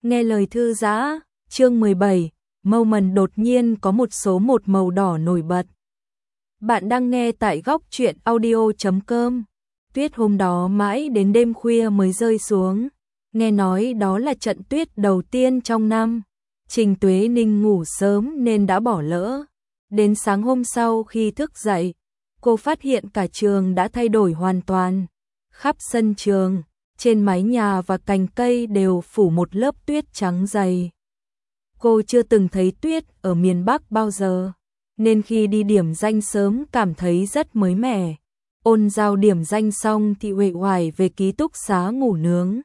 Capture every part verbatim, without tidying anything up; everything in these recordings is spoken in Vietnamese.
Nghe lời thư giã, chương mười bảy, Moment đột nhiên có một số một màu đỏ nổi bật. Bạn đang nghe tại góc truyện audio chấm com. Tuyết hôm đó mãi đến đêm khuya mới rơi xuống. Nghe nói đó là trận tuyết đầu tiên trong năm. Trình Tuế Ninh ngủ sớm nên đã bỏ lỡ. Đến sáng hôm sau khi thức dậy, cô phát hiện cả trường đã thay đổi hoàn toàn. Khắp sân trường, trên mái nhà và cành cây đều phủ một lớp tuyết trắng dày. Cô chưa từng thấy tuyết ở miền Bắc bao giờ, nên khi đi điểm danh sớm cảm thấy rất mới mẻ. Ôn giao điểm danh xong thì uể oải về ký túc xá ngủ nướng.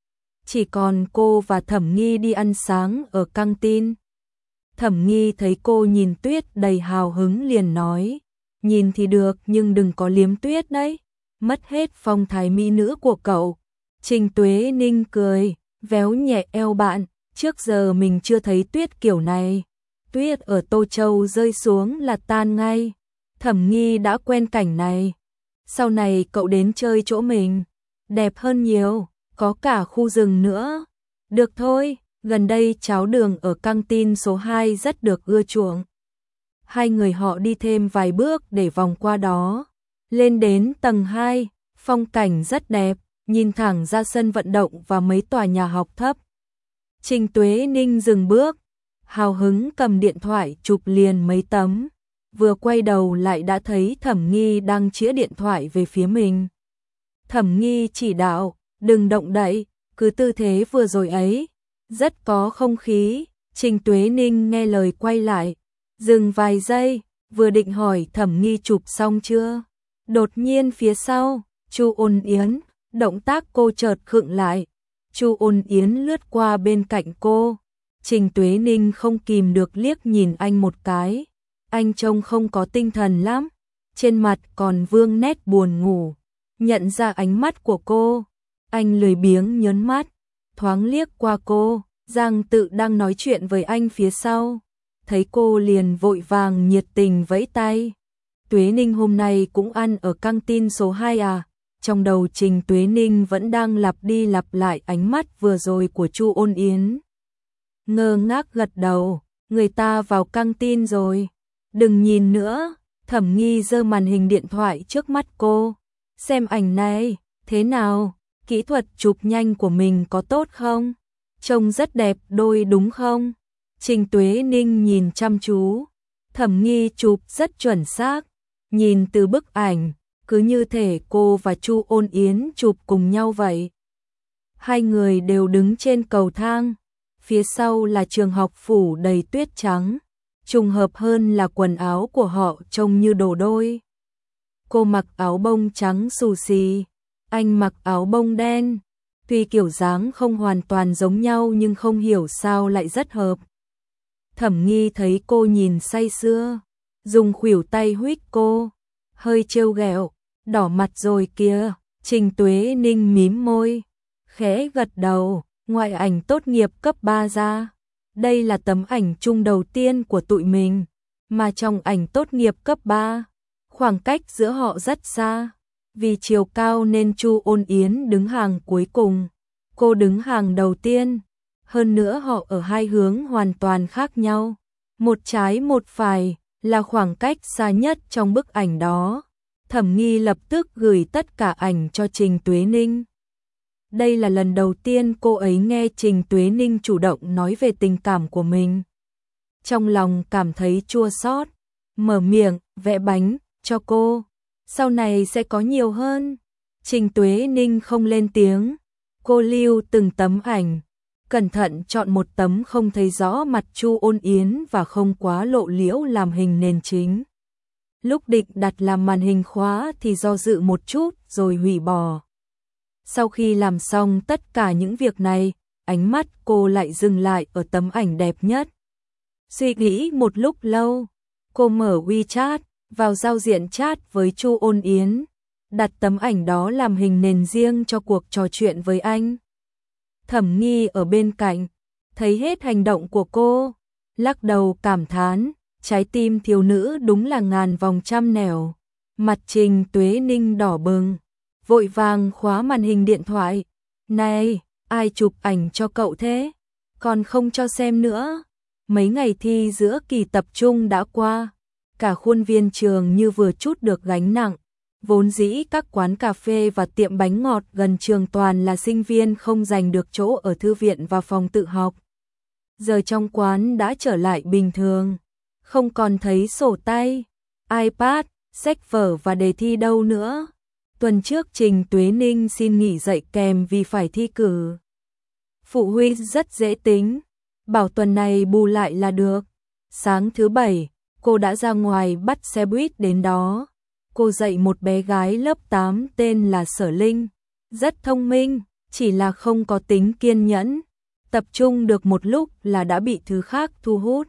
Chỉ còn cô và Thẩm Nghi đi ăn sáng ở căng tin. Thẩm Nghi thấy cô nhìn tuyết đầy hào hứng liền nói, nhìn thì được nhưng đừng có liếm tuyết đấy, mất hết phong thái mỹ nữ của cậu. Trình Tuế Ninh cười, véo nhẹ eo bạn, trước giờ mình chưa thấy tuyết kiểu này. Tuyết ở Tô Châu rơi xuống là tan ngay. Thẩm Nghi đã quen cảnh này. Sau này cậu đến chơi chỗ mình, đẹp hơn nhiều, có cả khu rừng nữa. Được thôi, gần đây cháo đường ở căng tin số hai rất được ưa chuộng. Hai người họ đi thêm vài bước để vòng qua đó. Lên đến tầng hai, phong cảnh rất đẹp, nhìn thẳng ra sân vận động và mấy tòa nhà học thấp. Trình Tuế Ninh dừng bước, hào hứng cầm điện thoại chụp liền mấy tấm. Vừa quay đầu lại đã thấy Thẩm Nghi đang chĩa điện thoại về phía mình. Thẩm Nghi chỉ đạo, đừng động đậy, cứ tư thế vừa rồi ấy, rất có không khí. Trình Tuế Ninh nghe lời quay lại, dừng vài giây, vừa định hỏi Thẩm Nghi chụp xong chưa. Đột nhiên phía sau, Chu Ôn Yến, động tác cô chợt khựng lại. Chu Ôn Yến lướt qua bên cạnh cô. Trình Tuế Ninh không kìm được liếc nhìn anh một cái. Anh trông không có tinh thần lắm, trên mặt còn vương nét buồn ngủ. Nhận ra ánh mắt của cô, anh lười biếng nhớn mắt, thoáng liếc qua cô. Giang Tự đang nói chuyện với anh phía sau, thấy cô liền vội vàng nhiệt tình vẫy tay. Tuế Ninh hôm nay cũng ăn ở căng tin số hai à? Trong đầu Trình Tuế Ninh vẫn đang lặp đi lặp lại ánh mắt vừa rồi của Chu Ôn Yến. Ngơ ngác gật đầu, người ta vào căng tin rồi. Đừng nhìn nữa. Thẩm Nghi giơ màn hình điện thoại trước mắt cô. Xem ảnh này, thế nào? Kỹ thuật chụp nhanh của mình có tốt không? Trông rất đẹp đôi đúng không? Trình Tuế Ninh nhìn chăm chú. Thẩm Nghi chụp rất chuẩn xác. Nhìn từ bức ảnh, cứ như thể cô và Chu Ôn Yến chụp cùng nhau vậy. Hai người đều đứng trên cầu thang. Phía sau là trường học phủ đầy tuyết trắng. Trùng hợp hơn là quần áo của họ trông như đồ đôi. Cô mặc áo bông trắng xù xì, anh mặc áo bông đen. Tuy kiểu dáng không hoàn toàn giống nhau nhưng không hiểu sao lại rất hợp. Thẩm Nghi thấy cô nhìn say sưa, dùng khuỷu tay huých cô, hơi trêu ghẹo, đỏ mặt rồi kìa. Trình Tuế Ninh mím môi, khẽ gật đầu, ngoại ảnh tốt nghiệp cấp ba ra. Đây là tấm ảnh chung đầu tiên của tụi mình, mà trong ảnh tốt nghiệp cấp ba, khoảng cách giữa họ rất xa. Vì chiều cao nên Chu Ôn Yến đứng hàng cuối cùng, cô đứng hàng đầu tiên. Hơn nữa họ ở hai hướng hoàn toàn khác nhau, một trái một phải, là khoảng cách xa nhất trong bức ảnh đó. Thẩm Nghi lập tức gửi tất cả ảnh cho Trình Tuế Ninh. Đây là lần đầu tiên cô ấy nghe Trình Tuế Ninh chủ động nói về tình cảm của mình. Trong lòng cảm thấy chua xót, mở miệng vẽ bánh cho cô. Sau này sẽ có nhiều hơn. Trình Tuế Ninh không lên tiếng. Cô lưu từng tấm ảnh, cẩn thận chọn một tấm không thấy rõ mặt Chu Ôn Yến và không quá lộ liễu làm hình nền chính. Lúc định đặt làm màn hình khóa thì do dự một chút rồi hủy bỏ. Sau khi làm xong tất cả những việc này, ánh mắt cô lại dừng lại ở tấm ảnh đẹp nhất. Suy nghĩ một lúc lâu, cô mở WeChat, vào giao diện chat với Chu Ôn Yến, đặt tấm ảnh đó làm hình nền riêng cho cuộc trò chuyện với anh. Thẩm Nghi ở bên cạnh, thấy hết hành động của cô, lắc đầu cảm thán, trái tim thiếu nữ đúng là ngàn vòng trăm nẻo. Mặt Trình Tuế Ninh đỏ bừng, vội vàng khóa màn hình điện thoại. Này, ai chụp ảnh cho cậu thế? Còn không cho xem nữa. Mấy ngày thi giữa kỳ tập trung đã qua, cả khuôn viên trường như vừa trút được gánh nặng. Vốn dĩ các quán cà phê và tiệm bánh ngọt gần trường toàn là sinh viên không giành được chỗ ở thư viện và phòng tự học. Giờ trong quán đã trở lại bình thường, không còn thấy sổ tay, iPad, sách vở và đề thi đâu nữa. Tuần trước Trình Tuế Ninh xin nghỉ dạy kèm vì phải thi cử. Phụ huynh rất dễ tính, bảo tuần này bù lại là được. Sáng thứ bảy, cô đã ra ngoài bắt xe buýt đến đó. Cô dạy một bé gái lớp tám tên là Sở Linh, rất thông minh, chỉ là không có tính kiên nhẫn. Tập trung được một lúc là đã bị thứ khác thu hút.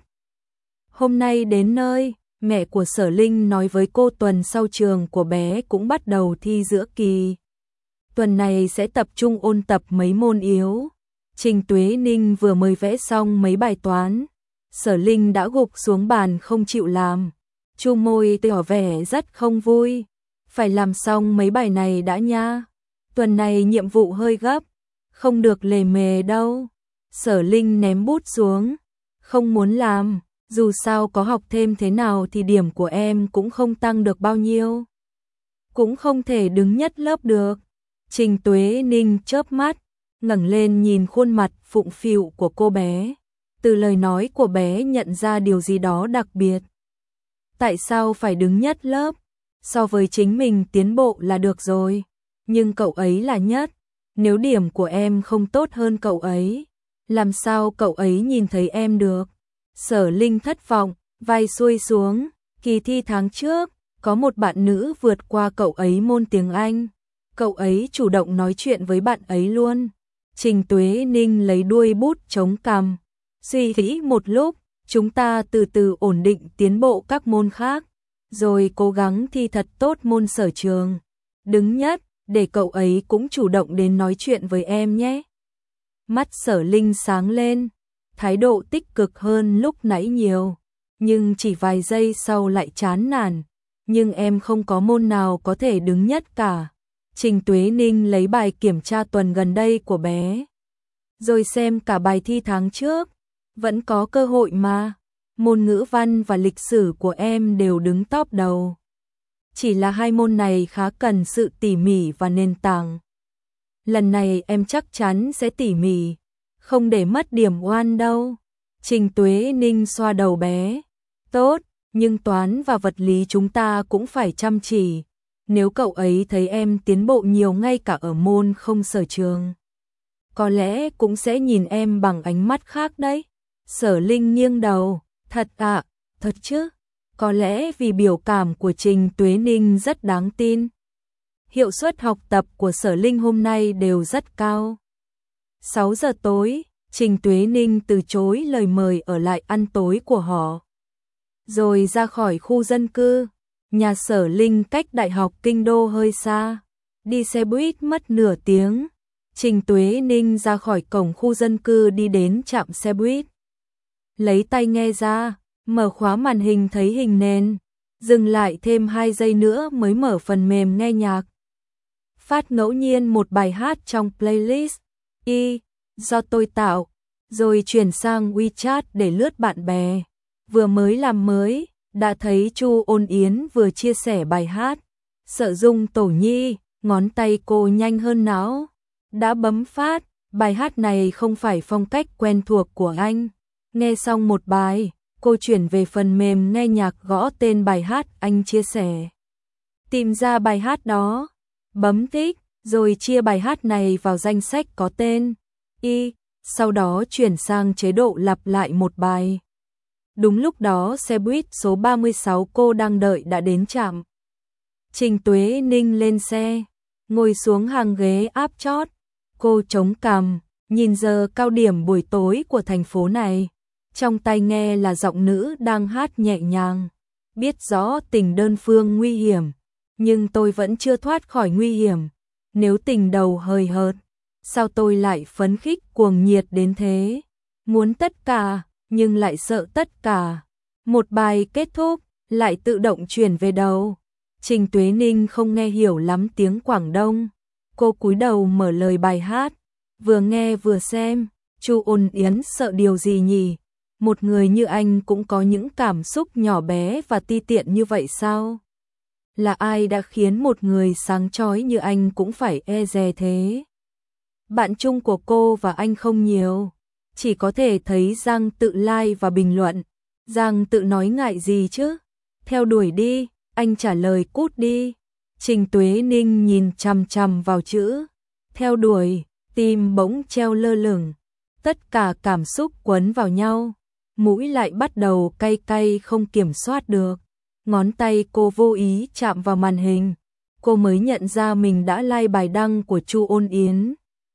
Hôm nay đến nơi, mẹ của Sở Linh nói với cô tuần sau trường của bé cũng bắt đầu thi giữa kỳ. Tuần này sẽ tập trung ôn tập mấy môn yếu. Trình Tuế Ninh vừa mới vẽ xong mấy bài toán. Sở Linh đã gục xuống bàn không chịu làm. Chu môi tỏ vẻ rất không vui. Phải làm xong mấy bài này đã nha. Tuần này nhiệm vụ hơi gấp, không được lề mề đâu. Sở Linh ném bút xuống. Không muốn làm, dù sao có học thêm thế nào thì điểm của em cũng không tăng được bao nhiêu. Cũng không thể đứng nhất lớp được. Trình Tuế Ninh chớp mắt, ngẩng lên nhìn khuôn mặt phụng phịu của cô bé. Từ lời nói của bé nhận ra điều gì đó đặc biệt. Tại sao phải đứng nhất lớp? So với chính mình tiến bộ là được rồi. Nhưng cậu ấy là nhất. Nếu điểm của em không tốt hơn cậu ấy, làm sao cậu ấy nhìn thấy em được? Sở Linh thất vọng, vai xuôi xuống. Kỳ thi tháng trước, có một bạn nữ vượt qua cậu ấy môn tiếng Anh. Cậu ấy chủ động nói chuyện với bạn ấy luôn. Trình Tuế Ninh lấy đuôi bút chống cằm. Suy nghĩ một lúc, chúng ta từ từ ổn định tiến bộ các môn khác, rồi cố gắng thi thật tốt môn sở trường. Đứng nhất, để cậu ấy cũng chủ động đến nói chuyện với em nhé. Mắt Sở Linh sáng lên, thái độ tích cực hơn lúc nãy nhiều, nhưng chỉ vài giây sau lại chán nản. Nhưng em không có môn nào có thể đứng nhất cả. Trình Tuế Ninh lấy bài kiểm tra tuần gần đây của bé, rồi xem cả bài thi tháng trước. Vẫn có cơ hội mà. Môn ngữ văn và lịch sử của em đều đứng top đầu. Chỉ là hai môn này khá cần sự tỉ mỉ và nền tảng. Lần này em chắc chắn sẽ tỉ mỉ, không để mất điểm oan đâu. Trình Tuế Ninh xoa đầu bé. Tốt, nhưng toán và vật lý chúng ta cũng phải chăm chỉ. Nếu cậu ấy thấy em tiến bộ nhiều ngay cả ở môn không sở trường, có lẽ cũng sẽ nhìn em bằng ánh mắt khác đấy. Sở Linh nghiêng đầu. Thật ạ, à, thật chứ. Có lẽ vì biểu cảm của Trình Tuế Ninh rất đáng tin. Hiệu suất học tập của Sở Linh hôm nay đều rất cao. sáu giờ tối, Trình Tuế Ninh từ chối lời mời ở lại ăn tối của họ, rồi ra khỏi khu dân cư. Nhà Sở Linh cách Đại học Kinh Đô hơi xa, đi xe buýt mất nửa tiếng. Trình Tuế Ninh ra khỏi cổng khu dân cư đi đến trạm xe buýt. Lấy tai nghe ra, mở khóa màn hình thấy hình nền, dừng lại thêm hai giây nữa mới mở phần mềm nghe nhạc. Phát ngẫu nhiên một bài hát trong playlist y do tôi tạo, rồi chuyển sang WeChat để lướt bạn bè. Vừa mới làm mới, đã thấy Chu Ôn Yến vừa chia sẻ bài hát. Sợ Dung Tổ Nhi, ngón tay cô nhanh hơn não. Đã bấm phát, bài hát này không phải phong cách quen thuộc của anh. Nghe xong một bài, cô chuyển về phần mềm nghe nhạc gõ tên bài hát anh chia sẻ. Tìm ra bài hát đó, bấm thích, rồi chia bài hát này vào danh sách có tên y, sau đó chuyển sang chế độ lặp lại một bài. Đúng lúc đó xe buýt số ba mươi sáu cô đang đợi đã đến trạm. Trình Tuế Ninh lên xe, ngồi xuống hàng ghế áp chót. Cô chống cằm, nhìn giờ cao điểm buổi tối của thành phố này. Trong tai nghe là giọng nữ đang hát nhẹ nhàng. Biết rõ tình đơn phương nguy hiểm, nhưng tôi vẫn chưa thoát khỏi nguy hiểm. Nếu tình đầu hời hợt, sao tôi lại phấn khích cuồng nhiệt đến thế? Muốn tất cả, nhưng lại sợ tất cả. Một bài kết thúc, lại tự động chuyển về đầu. Trình Tuế Ninh không nghe hiểu lắm tiếng Quảng Đông. Cô cúi đầu mở lời bài hát, vừa nghe vừa xem. Chu Ôn Yến sợ điều gì nhỉ? Một người như anh cũng có những cảm xúc nhỏ bé và ti tiện như vậy sao? Là ai đã khiến một người sáng chói như anh cũng phải e dè thế? Bạn chung của cô và anh không nhiều, chỉ có thể thấy Giang Tự like và bình luận. Giang Tự nói ngại gì chứ? Theo đuổi đi, anh trả lời cút đi. Trình Tuế Ninh nhìn chằm chằm vào chữ theo đuổi, tim bỗng treo lơ lửng, tất cả cảm xúc quấn vào nhau, mũi lại bắt đầu cay cay không kiểm soát được. Ngón tay cô vô ý chạm vào màn hình, cô mới nhận ra mình đã like bài đăng của Chu Ôn Yến.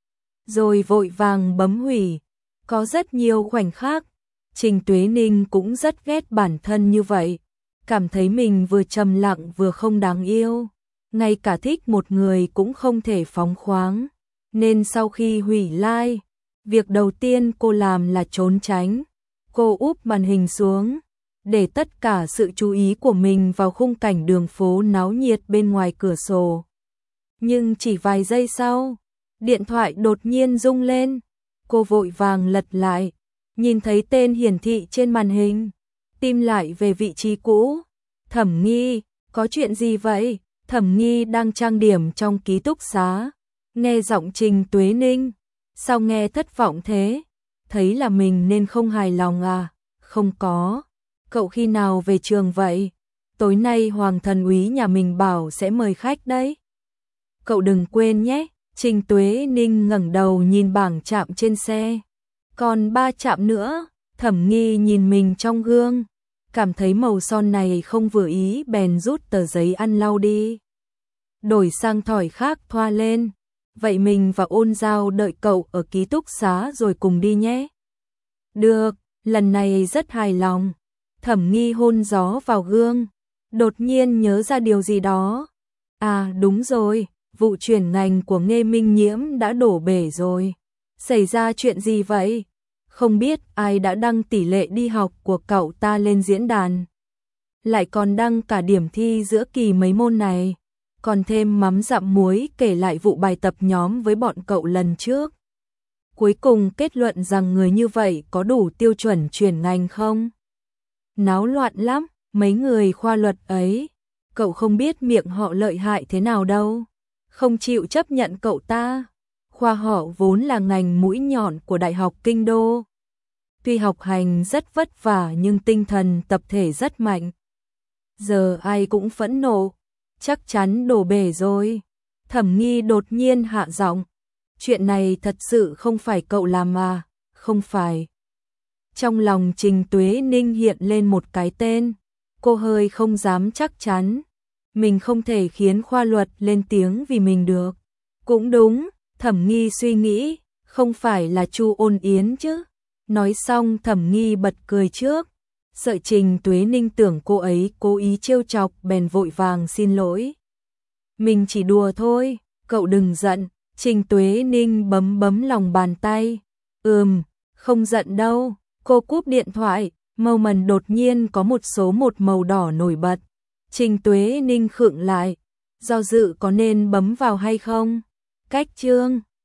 Rồi vội vàng bấm hủy. Có rất nhiều khoảnh khắc, Trình Tuế Ninh cũng rất ghét bản thân như vậy, cảm thấy mình vừa trầm lặng vừa không đáng yêu, ngay cả thích một người cũng không thể phóng khoáng. Nên sau khi hủy like, việc đầu tiên cô làm là trốn tránh. Cô úp màn hình xuống, để tất cả sự chú ý của mình vào khung cảnh đường phố náo nhiệt bên ngoài cửa sổ. Nhưng chỉ vài giây sau, điện thoại đột nhiên rung lên. Cô vội vàng lật lại, nhìn thấy tên hiển thị trên màn hình, tim lại về vị trí cũ. Thẩm Nghi, có chuyện gì vậy? Thẩm Nghi đang trang điểm trong ký túc xá, nghe giọng Trình Tuế Ninh. Sao nghe thất vọng thế? Thấy là mình nên không hài lòng à? Không có. Cậu khi nào về trường vậy? Tối nay Hoàng thần úy nhà mình bảo sẽ mời khách đấy. Cậu đừng quên nhé. Trình Tuế Ninh ngẩng đầu nhìn bảng chạm trên xe. Còn ba chạm nữa. Thẩm Nghi nhìn mình trong gương, cảm thấy màu son này không vừa ý bèn rút tờ giấy ăn lau đi, đổi sang thỏi khác thoa lên. Vậy mình và Ôn Giao đợi cậu ở ký túc xá rồi cùng đi nhé. Được, lần này rất hài lòng. Thẩm Nghi hôn gió vào gương, đột nhiên nhớ ra điều gì đó. À đúng rồi, vụ chuyển ngành của Nghê Minh Nhiễm đã đổ bể rồi. Xảy ra chuyện gì vậy? Không biết ai đã đăng tỷ lệ đi học của cậu ta lên diễn đàn. Lại còn đăng cả điểm thi giữa kỳ mấy môn này. Còn thêm mắm dặm muối kể lại vụ bài tập nhóm với bọn cậu lần trước. Cuối cùng kết luận rằng người như vậy có đủ tiêu chuẩn chuyển ngành không? Náo loạn lắm, mấy người khoa luật ấy. Cậu không biết miệng họ lợi hại thế nào đâu. Không chịu chấp nhận cậu ta. Khoa họ vốn là ngành mũi nhọn của Đại học Kinh Đô. Tuy học hành rất vất vả nhưng tinh thần tập thể rất mạnh. Giờ ai cũng phẫn nộ. Chắc chắn đổ bể rồi. Thẩm Nghi đột nhiên hạ giọng. Chuyện này thật sự không phải cậu làm à? Không phải. Trong lòng Trình Tuế Ninh hiện lên một cái tên. Cô hơi không dám chắc chắn. Mình không thể khiến khoa luật lên tiếng vì mình được. Cũng đúng, Thẩm Nghi suy nghĩ, không phải là Chu Ôn Yến chứ. Nói xong Thẩm Nghi bật cười trước. Sợ Trình Tuế Ninh tưởng cô ấy cố ý trêu chọc bèn vội vàng xin lỗi. Mình chỉ đùa thôi, cậu đừng giận. Trình Tuế Ninh bấm bấm lòng bàn tay. Ừm, không giận đâu. Cô cúp điện thoại, màu mần đột nhiên có một số một màu đỏ nổi bật. Trình Tuế Ninh khựng lại, do dự có nên bấm vào hay không. Cách chương